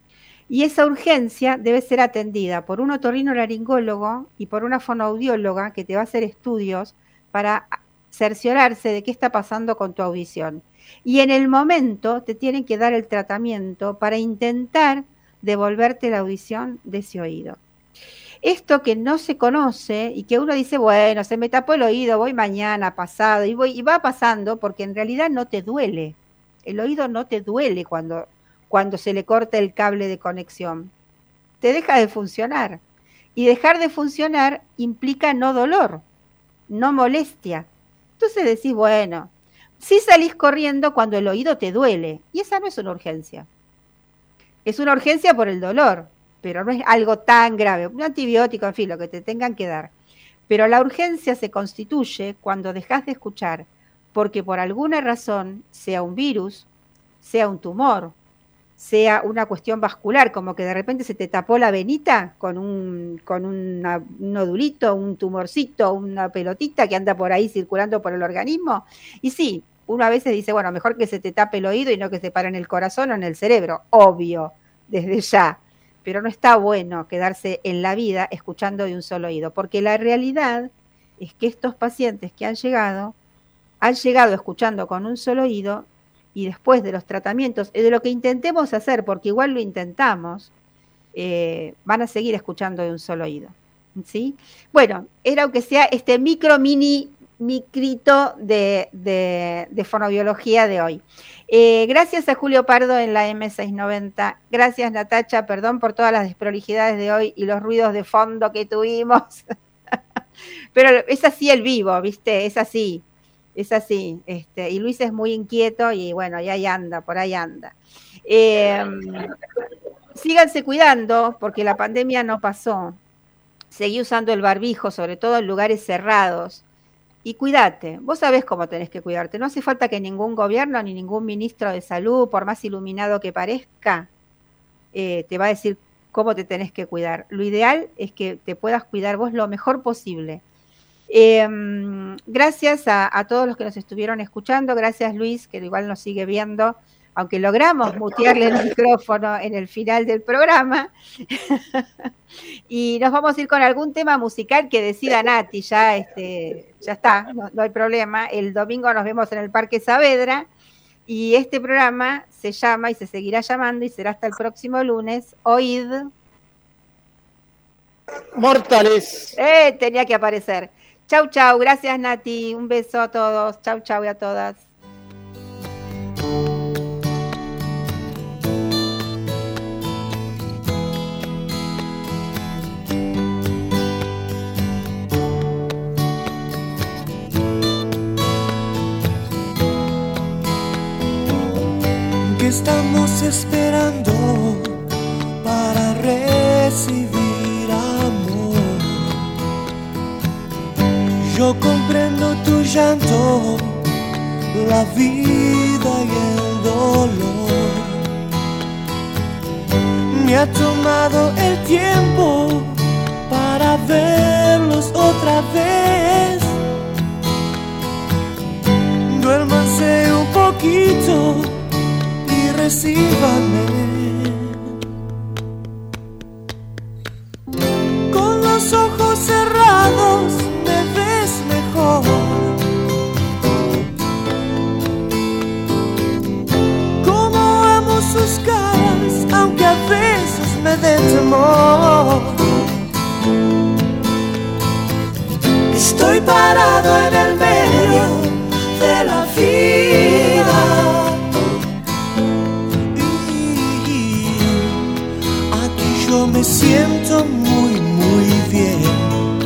Speaker 4: Y esa urgencia debe ser atendida por un otorrinolaringólogo y por una fonoaudióloga que te va a hacer estudios para cerciorarse de qué está pasando con tu audición. Y en el momento te tienen que dar el tratamiento para intentar devolverte la audición de ese oído. Esto que no se conoce y que uno dice, bueno, se me tapó el oído, voy mañana, pasado, y va pasando porque en realidad no te duele. El oído no te duele cuando se le corta el cable de conexión. Te deja de funcionar. Y dejar de funcionar implica no dolor, no molestia. Entonces decís, bueno, sí salís corriendo cuando el oído te duele. Y esa no es una urgencia. Es una urgencia por el dolor, pero no es algo tan grave. Un antibiótico, en fin, lo que te tengan que dar. Pero la urgencia se constituye cuando dejas de escuchar, porque por alguna razón, sea un virus, sea un tumor, sea una cuestión vascular, como que de repente se te tapó la venita con un nodulito, un tumorcito, una pelotita que anda por ahí circulando por el organismo. Y sí, uno a veces dice, bueno, mejor que se te tape el oído y no que se pare en el corazón o en el cerebro, obvio, desde ya. Pero no está bueno quedarse en la vida escuchando de un solo oído, porque la realidad es que estos pacientes que han llegado escuchando con un solo oído, y después de los tratamientos, de lo que intentemos hacer, porque igual lo intentamos, van a seguir escuchando de un solo oído, ¿sí? Bueno, era aunque sea este micrito de fonobiología de hoy. Gracias a Julio Pardo en la M690, gracias Natacha, perdón por todas las desprolijidades de hoy y los ruidos de fondo que tuvimos, pero es así el vivo, ¿viste? Es así. Y Luis es muy inquieto y bueno, y ahí anda, por ahí anda. Síganse cuidando porque la pandemia no pasó. Seguí usando el barbijo, sobre todo en lugares cerrados. Y cuídate, vos sabés cómo tenés que cuidarte. No hace falta que ningún gobierno ni ningún ministro de salud, por más iluminado que parezca, te va a decir cómo te tenés que cuidar. Lo ideal es que te puedas cuidar vos lo mejor posible. Gracias a todos los que nos estuvieron escuchando, gracias Luis, que igual nos sigue viendo, aunque logramos mutearle el micrófono en el final del programa. Y nos vamos a ir con algún tema musical que decida Nati, ya está, no hay problema. El domingo nos vemos en el Parque Saavedra y este programa se llama y se seguirá llamando y será hasta el próximo lunes, Oíd
Speaker 5: Mortales.
Speaker 4: Tenía que aparecer. Chau, chau. Gracias, Nati. Un beso a todos. Chau, chau y a todas.
Speaker 12: ¿Qué estamos esperando para recibir amor? Yo comprendo tu llanto, la vida y el dolor. Me ha tomado el tiempo para verlos otra vez. Duérmanse un poquito y recíbanme. Con los ojos cerrados mejor. Como amo sus caras, aunque a veces me dé temor. Estoy parado en el medio de la vida y aquí yo me siento muy, muy bien.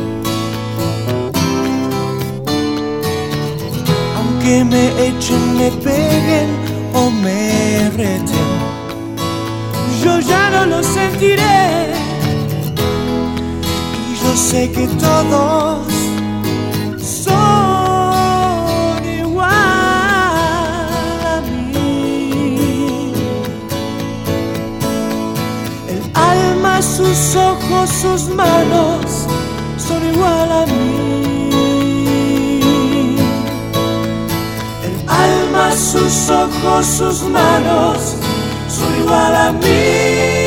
Speaker 12: Que me echen, me peguen o me reten, yo ya no lo sentiré. Y yo sé que todos son igual a mí. El alma, sus ojos, sus manos son igual a mí. Alma, sus ojos, sus manos son igual a mí.